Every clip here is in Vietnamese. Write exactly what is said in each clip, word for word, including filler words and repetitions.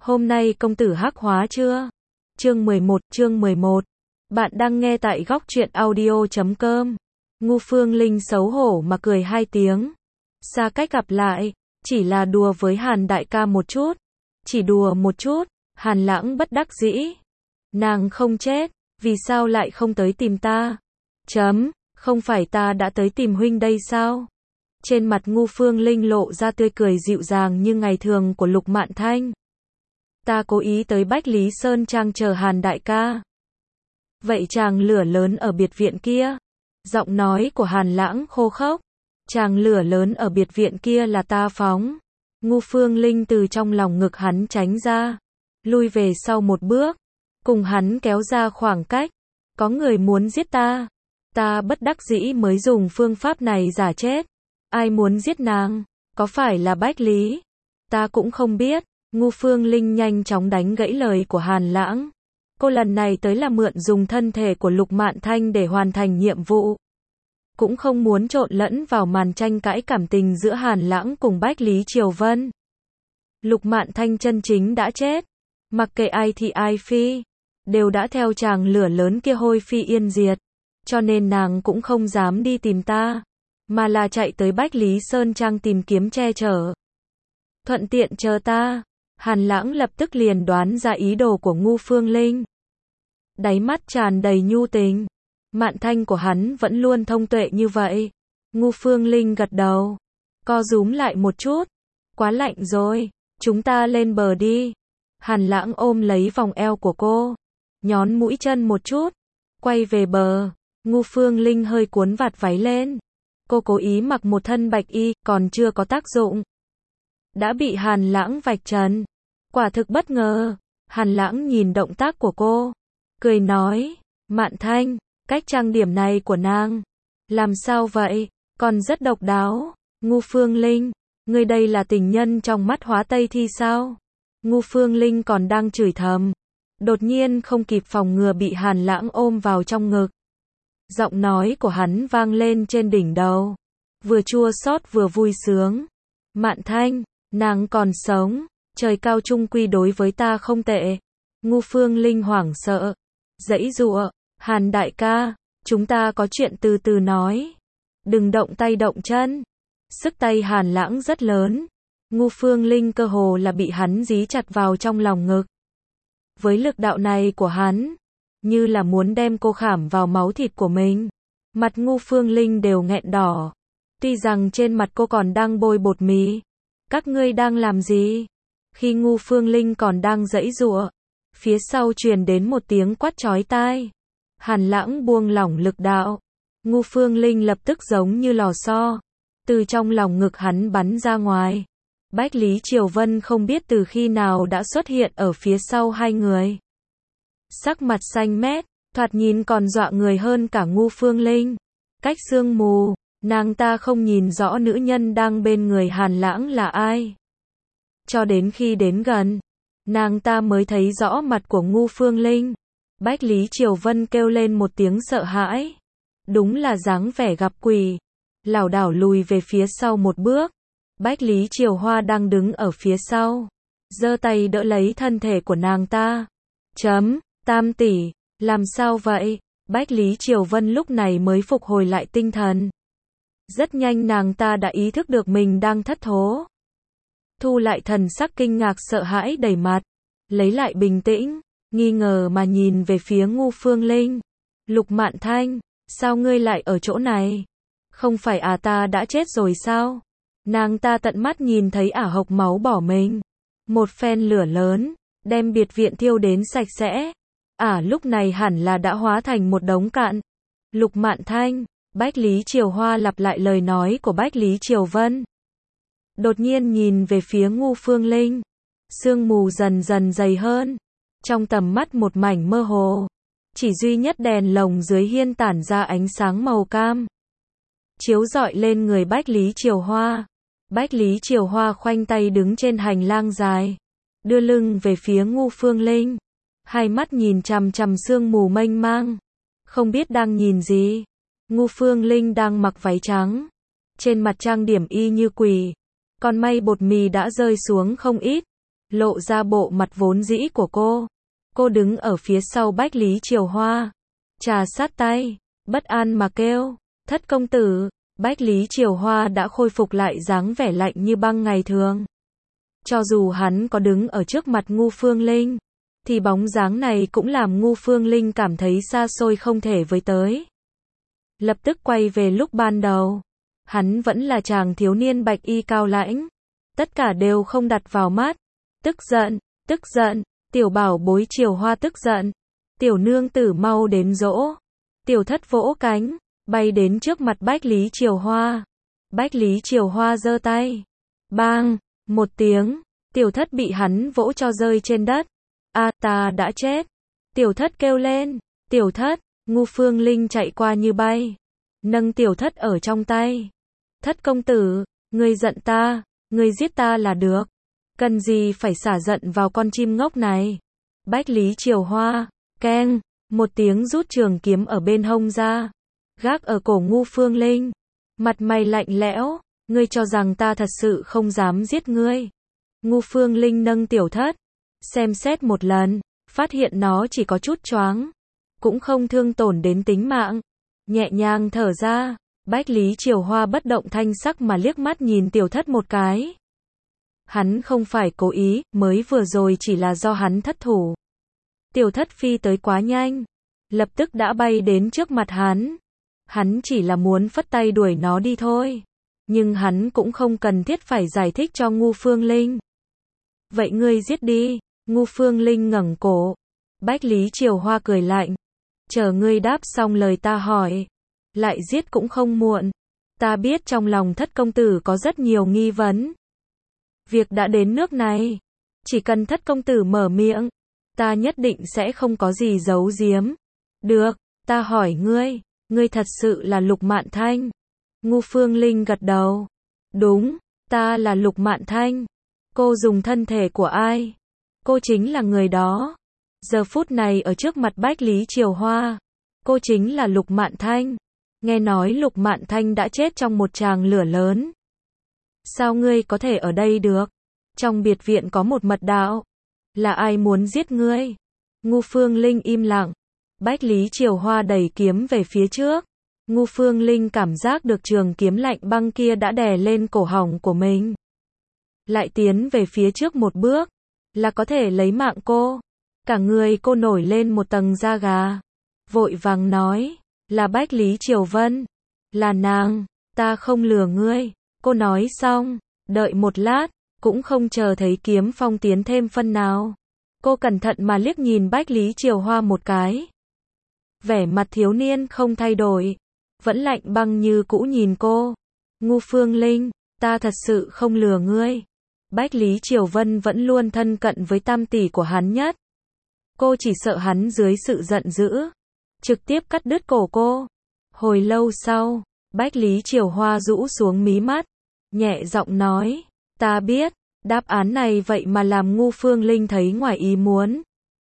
Hôm nay công tử hắc hóa chưa? Chương mười một, chương mười một. Bạn đang nghe tại góc truyện audio chấm com. Ngu Phương Linh xấu hổ mà cười hai tiếng. Xa cách gặp lại, chỉ là đùa với Hàn đại ca một chút. Chỉ đùa một chút, Hàn Lãng bất đắc dĩ. Nàng không chết, vì sao lại không tới tìm ta? Chấm, không phải ta đã tới tìm huynh đây sao? Trên mặt Ngu Phương Linh lộ ra tươi cười dịu dàng như ngày thường của Lục Mạn Thanh. Ta cố ý tới Bách Lý Sơn Trang chờ Hàn đại ca. Vậy chàng lửa lớn ở biệt viện kia? Giọng nói của Hàn Lãng khô khốc. Chàng lửa lớn ở biệt viện kia là ta phóng. Ngu Phương Linh từ trong lòng ngực hắn tránh ra, lui về sau một bước, cùng hắn kéo ra khoảng cách. Có người muốn giết ta, ta bất đắc dĩ mới dùng phương pháp này giả chết. Ai muốn giết nàng? Có phải là Bách Lý? Ta cũng không biết. Ngu Phương Linh nhanh chóng đánh gãy lời của Hàn Lãng. Cô lần này tới là mượn dùng thân thể của Lục Mạn Thanh để hoàn thành nhiệm vụ. Cũng không muốn trộn lẫn vào màn tranh cãi cảm tình giữa Hàn Lãng cùng Bách Lý Triều Vân. Lục Mạn Thanh chân chính đã chết. Mặc kệ ai thì ai phi, đều đã theo chàng lửa lớn kia hôi phi yên diệt. Cho nên nàng cũng không dám đi tìm ta, mà là chạy tới Bách Lý Sơn Trang tìm kiếm che chở. Thuận tiện chờ ta. Hàn Lãng lập tức liền đoán ra ý đồ của Ngu Phương Linh. Đáy mắt tràn đầy nhu tình. Mạn Thanh của hắn vẫn luôn thông tuệ như vậy. Ngu Phương Linh gật đầu, co rúm lại một chút. Quá lạnh rồi, chúng ta lên bờ đi. Hàn Lãng ôm lấy vòng eo của cô, nhón mũi chân một chút, quay về bờ. Ngu Phương Linh hơi cuốn vạt váy lên. Cô cố ý mặc một thân bạch y, còn chưa có tác dụng, đã bị Hàn Lãng vạch trần. Quả thực bất ngờ. Hàn Lãng nhìn động tác của cô, cười nói, Mạn Thanh, cách trang điểm này của nàng, làm sao vậy? Còn rất độc đáo. Ngu Phương Linh, ngươi đây là tình nhân trong mắt Hóa Tây thi sao? Ngu Phương Linh còn đang chửi thầm, đột nhiên không kịp phòng ngừa bị Hàn Lãng ôm vào trong ngực. Giọng nói của hắn vang lên trên đỉnh đầu, vừa chua xót vừa vui sướng. Mạn Thanh, nàng còn sống, trời cao chung quy đối với ta không tệ. Ngu Phương Linh hoảng sợ, giãy giụa, Hàn đại ca, chúng ta có chuyện từ từ nói, đừng động tay động chân. Sức tay Hàn Lãng rất lớn, Ngu Phương Linh cơ hồ là bị hắn dí chặt vào trong lòng ngực. Với lực đạo này của hắn, như là muốn đem cô khảm vào máu thịt của mình. Mặt Ngu Phương Linh đều nghẹn đỏ, tuy rằng trên mặt cô còn đang bôi bột mì. Các ngươi đang làm gì? Khi Ngu Phương Linh còn đang giãy giụa, phía sau truyền đến một tiếng quát chói tai. Hàn Lãng buông lỏng lực đạo. Ngu Phương Linh lập tức giống như lò xo, từ trong lòng ngực hắn bắn ra ngoài. Bách Lý Triều Vân không biết từ khi nào đã xuất hiện ở phía sau hai người. Sắc mặt xanh mét, thoạt nhìn còn dọa người hơn cả Ngu Phương Linh. Cách sương mù, nàng ta không nhìn rõ nữ nhân đang bên người Hàn Lãng là ai. Cho đến khi đến gần, nàng ta mới thấy rõ mặt của Ngu Phương Linh. Bách Lý Triều Vân kêu lên một tiếng sợ hãi. Đúng là dáng vẻ gặp quỷ. Lảo đảo lùi về phía sau một bước. Bách Lý Triều Hoa đang đứng ở phía sau, giơ tay đỡ lấy thân thể của nàng ta. Chấm, Tam tỷ, làm sao vậy? Bách Lý Triều Vân lúc này mới phục hồi lại tinh thần. Rất nhanh nàng ta đã ý thức được mình đang thất thố. Thu lại thần sắc kinh ngạc sợ hãi đầy mặt, lấy lại bình tĩnh, nghi ngờ mà nhìn về phía Ngu Phương Linh. Lục Mạn Thanh, sao ngươi lại ở chỗ này? Không phải à ta đã chết rồi sao? Nàng ta tận mắt nhìn thấy ả hộc máu bỏ mình. Một phen lửa lớn, đem biệt viện thiêu đến sạch sẽ. Ả lúc này hẳn là đã hóa thành một đống cạn. Lục Mạn Thanh, Bách Lý Triều Hoa lặp lại lời nói của Bách Lý Triều Vân. Đột nhiên nhìn về phía Ngu Phương Linh. Sương mù dần dần dày hơn. Trong tầm mắt một mảnh mơ hồ. Chỉ duy nhất đèn lồng dưới hiên tản ra ánh sáng màu cam, chiếu rọi lên người Bách Lý Triều Hoa. Bách Lý Triều Hoa khoanh tay đứng trên hành lang dài, đưa lưng về phía Ngu Phương Linh. Hai mắt nhìn chằm chằm sương mù mênh mang, không biết đang nhìn gì. Ngu Phương Linh đang mặc váy trắng, trên mặt trang điểm y như quỷ, con may bột mì đã rơi xuống không ít. lộ ra bộ mặt vốn dĩ của cô. Cô đứng ở phía sau Bách Lý Triều Hoa, trà sát tay, bất an mà kêu, thất công tử. Bách Lý Triều Hoa đã khôi phục lại dáng vẻ lạnh như băng ngày thường. Cho dù hắn có đứng ở trước mặt Ngu Phương Linh, thì bóng dáng này cũng làm Ngu Phương Linh cảm thấy xa xôi không thể với tới. Lập tức quay về lúc ban đầu. Hắn vẫn là chàng thiếu niên bạch y cao lãnh. Tất cả đều không đặt vào mắt. Tức giận, tức giận, tiểu bảo bối Triều Hoa tức giận. Tiểu nương tử mau đến dỗ. Tiểu thất vỗ cánh, bay đến trước mặt Bách Lý Triều Hoa. Bách Lý Triều Hoa giơ tay. Bang, một tiếng, tiểu thất bị hắn vỗ cho rơi trên đất. A ta đã chết. Tiểu thất kêu lên, tiểu thất, Ngu Phương Linh chạy qua như bay. Nâng tiểu thất ở trong tay. Thất công tử, ngươi giận ta, ngươi giết ta là được. Cần gì phải xả giận vào con chim ngốc này. Bách Lý Triều Hoa, keng, một tiếng rút trường kiếm ở bên hông ra. Gác ở cổ Ngu Phương Linh. Mặt mày lạnh lẽo, ngươi cho rằng ta thật sự không dám giết ngươi. Ngu Phương Linh nâng tiểu thất, xem xét một lần, phát hiện nó chỉ có chút choáng, cũng không thương tổn đến tính mạng. Nhẹ nhàng thở ra, Bách Lý Triều Hoa bất động thanh sắc mà liếc mắt nhìn tiểu thất một cái. Hắn không phải cố ý, mới vừa rồi chỉ là do hắn thất thủ. Tiểu thất phi tới quá nhanh, lập tức đã bay đến trước mặt hắn. Hắn chỉ là muốn phất tay đuổi nó đi thôi. Nhưng hắn cũng không cần thiết phải giải thích cho Ngu Phương Linh. Vậy ngươi giết đi. Ngu Phương Linh ngẩng cổ. Bách Lý Triều Hoa cười lạnh. Chờ ngươi đáp xong lời ta hỏi. Lại giết cũng không muộn. Ta biết trong lòng thất công tử có rất nhiều nghi vấn. Việc đã đến nước này. Chỉ cần thất công tử mở miệng. Ta nhất định sẽ không có gì giấu giếm. Được, ta hỏi ngươi. Ngươi thật sự là Lục Mạn Thanh. Ngu Phương Linh gật đầu. Đúng, ta là Lục Mạn Thanh. Cô dùng thân thể của ai? Cô chính là người đó. Giờ phút này ở trước mặt Bách Lý Triều Hoa. Cô chính là Lục Mạn Thanh. Nghe nói Lục Mạn Thanh đã chết trong một tràng lửa lớn. Sao ngươi có thể ở đây được? Trong biệt viện có một mật đạo. Là ai muốn giết ngươi? Ngu Phương Linh im lặng. Bách Lý Triều Hoa đẩy kiếm về phía trước. Ngu Phương Linh cảm giác được trường kiếm lạnh băng kia đã đè lên cổ họng của mình. Lại tiến về phía trước một bước, là có thể lấy mạng cô. Cả người cô nổi lên một tầng da gà. Vội vàng nói, là Bách Lý Triều Vân. Là nàng, ta không lừa ngươi. Cô nói xong, đợi một lát, cũng không chờ thấy kiếm phong tiến thêm phân nào. Cô cẩn thận mà liếc nhìn Bách Lý Triều Hoa một cái. Vẻ mặt thiếu niên không thay đổi, vẫn lạnh băng như cũ nhìn cô. Ngu Phương Linh, ta thật sự không lừa ngươi. Bách Lý Triều Vân vẫn luôn thân cận với tam tỷ của hắn nhất. Cô chỉ sợ hắn dưới sự giận dữ, trực tiếp cắt đứt cổ cô. Hồi lâu sau, Bách Lý Triều Hoa rũ xuống mí mắt, nhẹ giọng nói, ta biết, đáp án này vậy mà làm Ngu Phương Linh thấy ngoài ý muốn.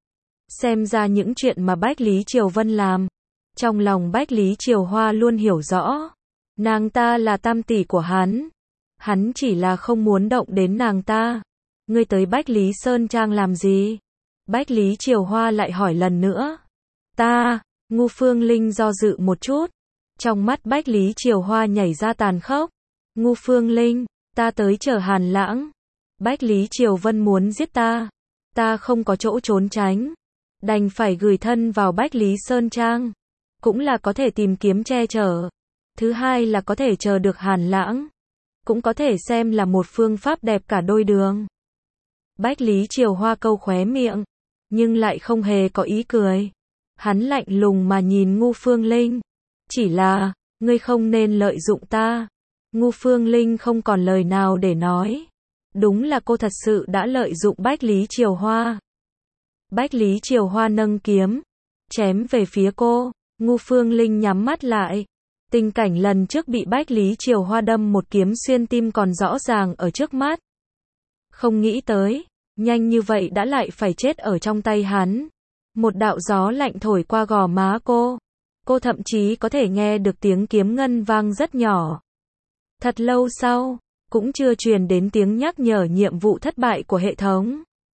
Xem ra những chuyện mà Bách Lý Triều Vân làm, trong lòng Bách Lý Triều Hoa luôn hiểu rõ. Nàng ta là tam tỷ của hắn. Hắn chỉ là không muốn động đến nàng ta. Ngươi tới Bách Lý Sơn Trang làm gì? Bách Lý Triều Hoa lại hỏi lần nữa. Ta, Ngu Phương Linh do dự một chút. Trong mắt Bách Lý Triều Hoa nhảy ra tàn khốc. Ngu Phương Linh, ta tới chờ Hàn Lãng. Bách Lý Triều Vân muốn giết ta. Ta không có chỗ trốn tránh. Đành phải gửi thân vào Bách Lý Sơn Trang. Cũng là có thể tìm kiếm che chở. Thứ hai là có thể chờ được Hàn Lãng. Cũng có thể xem là một phương pháp đẹp cả đôi đường. Bách Lý Triều Hoa câu khóe miệng, nhưng lại không hề có ý cười. Hắn lạnh lùng mà nhìn Ngu Phương Linh. Chỉ là, ngươi không nên lợi dụng ta. Ngu Phương Linh không còn lời nào để nói. Đúng là cô thật sự đã lợi dụng Bách Lý Triều Hoa. Bách Lý Triều Hoa nâng kiếm, chém về phía cô. Ngu Phương Linh nhắm mắt lại. Tình cảnh lần trước bị Bách Lý Triều Hoa đâm một kiếm xuyên tim còn rõ ràng ở trước mắt. Không nghĩ tới, nhanh như vậy đã lại phải chết ở trong tay hắn. Một đạo gió lạnh thổi qua gò má cô. Cô thậm chí có thể nghe được tiếng kiếm ngân vang rất nhỏ. Thật lâu sau, cũng chưa truyền đến tiếng nhắc nhở nhiệm vụ thất bại của hệ thống.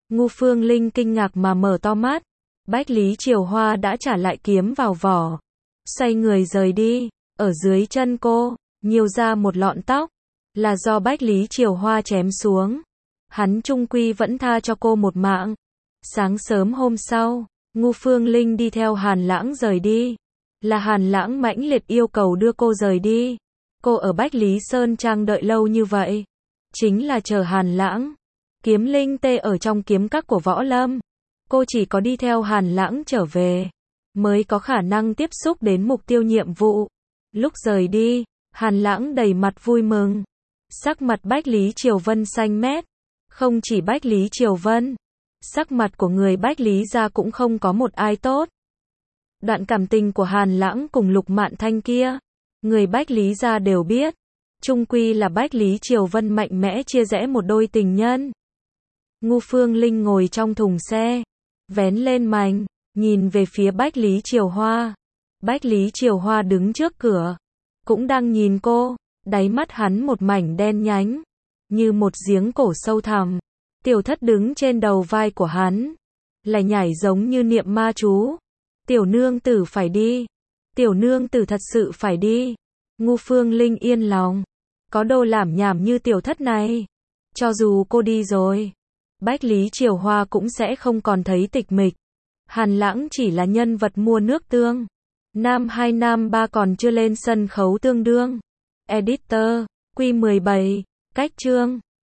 Ngu Phương Linh kinh ngạc mà mở to mắt. Bách Lý Triều Hoa đã trả lại kiếm vào vỏ. Xoay người rời đi. Ở dưới chân cô, nhiều ra một lọn tóc. Là do Bách Lý Triều Hoa chém xuống. Hắn trung quy vẫn tha cho cô một mạng. Sáng sớm hôm sau, Ngu Phương Linh đi theo Hàn Lãng rời đi. Là Hàn Lãng mãnh liệt yêu cầu đưa cô rời đi. Cô ở Bách Lý Sơn Trang đợi lâu như vậy. Chính là chờ Hàn Lãng. Kiếm linh tê ở trong kiếm các của Võ Lâm. Cô chỉ có đi theo Hàn Lãng trở về, mới có khả năng tiếp xúc đến mục tiêu nhiệm vụ. Lúc rời đi, Hàn Lãng đầy mặt vui mừng. Sắc mặt Bách Lý Triều Vân xanh mét. Không chỉ Bách Lý Triều Vân, sắc mặt của người Bách Lý gia cũng không có một ai tốt. Đoạn cảm tình của Hàn Lãng cùng Lục Mạn Thanh kia, người Bách Lý gia đều biết. Chung quy là Bách Lý Triều Vân mạnh mẽ chia rẽ một đôi tình nhân. Ngu Phương Linh ngồi trong thùng xe, vén lên mành, nhìn về phía Bách Lý Triều Hoa. Bách Lý Triều Hoa đứng trước cửa, cũng đang nhìn cô, đáy mắt hắn một mảnh đen nhánh, như một giếng cổ sâu thẳm. Tiểu Thất đứng trên đầu vai của hắn, lại nhảy giống như niệm ma chú. Tiểu nương tử phải đi. Tiểu nương tử thật sự phải đi. Ngu Phương Linh yên lòng. Có đồ lảm nhảm như Tiểu Thất này. Cho dù cô đi rồi, Bách Lý Triều Hoa cũng sẽ không còn thấy tịch mịch. Hàn Lãng chỉ là nhân vật mua nước tương. Nam hai Nam ba còn chưa lên sân khấu tương đương. Editor, Quy mười bảy, cách chương.